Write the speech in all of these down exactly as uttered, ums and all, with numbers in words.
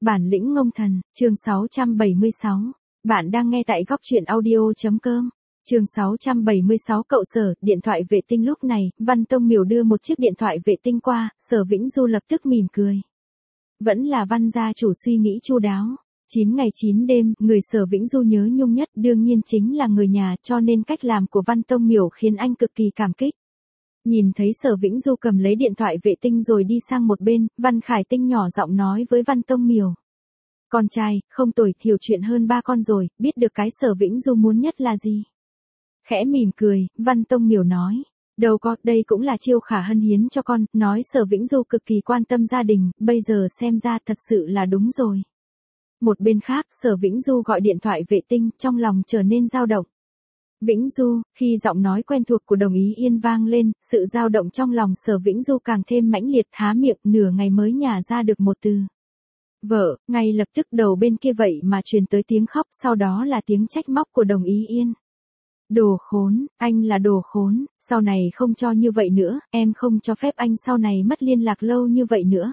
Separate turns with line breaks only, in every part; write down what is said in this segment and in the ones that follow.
Bản lĩnh ngông thần, chương sáu trăm bảy mươi sáu. Bạn đang nghe tại góc truyện audio.com. Chương sáu trăm bảy mươi sáu. Cậu Sở, điện thoại vệ tinh. Lúc này, Văn Tông Miểu đưa một chiếc điện thoại vệ tinh qua, Sở Vĩnh Du lập tức mỉm cười. Vẫn là Văn gia chủ suy nghĩ chu đáo. Chín ngày chín đêm, người Sở Vĩnh Du nhớ nhung nhất đương nhiên chính là người nhà, cho nên cách làm của Văn Tông Miểu khiến anh cực kỳ cảm kích. Nhìn thấy Sở Vĩnh Du cầm lấy điện thoại vệ tinh rồi đi sang một bên, Văn Khải Tinh nhỏ giọng nói với Văn Tông Miểu. Con trai, không tồi, hiểu chuyện hơn ba con rồi, biết được cái Sở Vĩnh Du muốn nhất là gì. Khẽ mỉm cười, Văn Tông Miểu nói. Đâu có, đây cũng là chiêu Khả Hân hiến cho con, nói Sở Vĩnh Du cực kỳ quan tâm gia đình, bây giờ xem ra thật sự là đúng rồi. Một bên khác, Sở Vĩnh Du gọi điện thoại vệ tinh, trong lòng trở nên dao động. Vĩnh Du, khi giọng nói quen thuộc của Đồng Ý Yên vang lên, sự dao động trong lòng Sở Vĩnh Du càng thêm mãnh liệt, há miệng nửa ngày mới nhả ra được một từ. Vợ, ngay lập tức đầu bên kia vậy mà truyền tới tiếng khóc, sau đó là tiếng trách móc của Đồng Ý Yên. Đồ khốn, anh là đồ khốn, sau này không cho như vậy nữa, em không cho phép anh sau này mất liên lạc lâu như vậy nữa.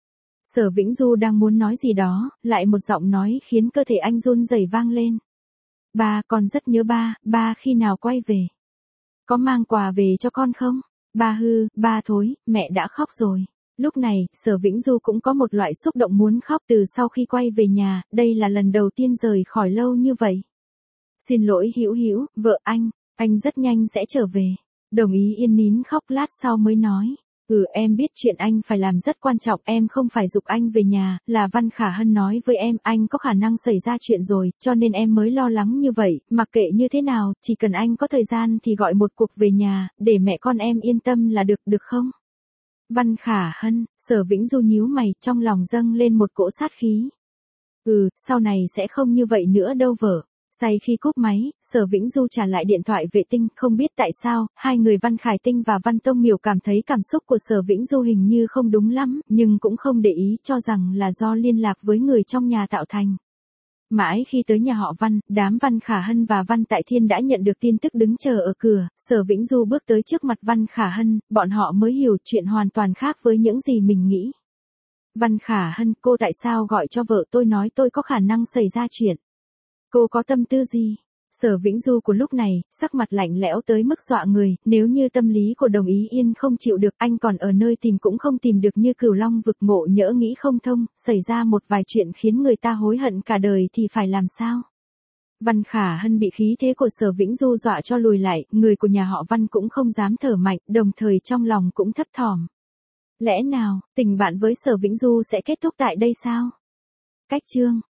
Sở Vĩnh Du đang muốn nói gì đó, lại một giọng nói khiến cơ thể anh run rẩy vang lên. Ba, con rất nhớ ba, ba khi nào quay về? Có mang quà về cho con không? Ba hư, ba thối, mẹ đã khóc rồi. Lúc này, Sở Vĩnh Du cũng có một loại xúc động muốn khóc từ sau khi quay về nhà, đây là lần đầu tiên rời khỏi lâu như vậy. Xin lỗi Hữu Hữu, vợ anh, anh rất nhanh sẽ trở về. Đồng Ý Yên nín khóc lát sau mới nói. Ừ, em biết chuyện anh phải làm rất quan trọng, em không phải giục anh về nhà, là Văn Khả Hân nói với em, anh có khả năng xảy ra chuyện rồi, cho nên em mới lo lắng như vậy, mặc kệ như thế nào, chỉ cần anh có thời gian thì gọi một cuộc về nhà, để mẹ con em yên tâm là được, được không? Văn Khả Hân, Sở Vĩnh Du nhíu mày, trong lòng dâng lên một cỗ sát khí. Ừ, sau này sẽ không như vậy nữa đâu vợ. Say khi cúp máy, Sở Vĩnh Du trả lại điện thoại vệ tinh, không biết tại sao, hai người Văn Khải Tinh và Văn Tông Miểu cảm thấy cảm xúc của Sở Vĩnh Du hình như không đúng lắm, nhưng cũng không để ý, cho rằng là do liên lạc với người trong nhà tạo thành. Mãi khi tới nhà họ Văn, đám Văn Khả Hân và Văn Tại Thiên đã nhận được tin tức đứng chờ ở cửa, Sở Vĩnh Du bước tới trước mặt Văn Khả Hân, bọn họ mới hiểu chuyện hoàn toàn khác với những gì mình nghĩ. Văn Khả Hân, cô tại sao gọi cho vợ tôi nói tôi có khả năng xảy ra chuyện? Cô có tâm tư gì? Sở Vĩnh Du của lúc này, sắc mặt lạnh lẽo tới mức dọa người, nếu như tâm lý của Đồng Ý Yên không chịu được, anh còn ở nơi tìm cũng không tìm được, như Cửu Long vực ngộ nhỡ nghĩ không thông, xảy ra một vài chuyện khiến người ta hối hận cả đời thì phải làm sao? Văn Khả Hân bị khí thế của Sở Vĩnh Du dọa cho lùi lại, người của nhà họ Văn cũng không dám thở mạnh, đồng thời trong lòng cũng thấp thỏm. Lẽ nào, tình bạn với Sở Vĩnh Du sẽ kết thúc tại đây sao? Cách chương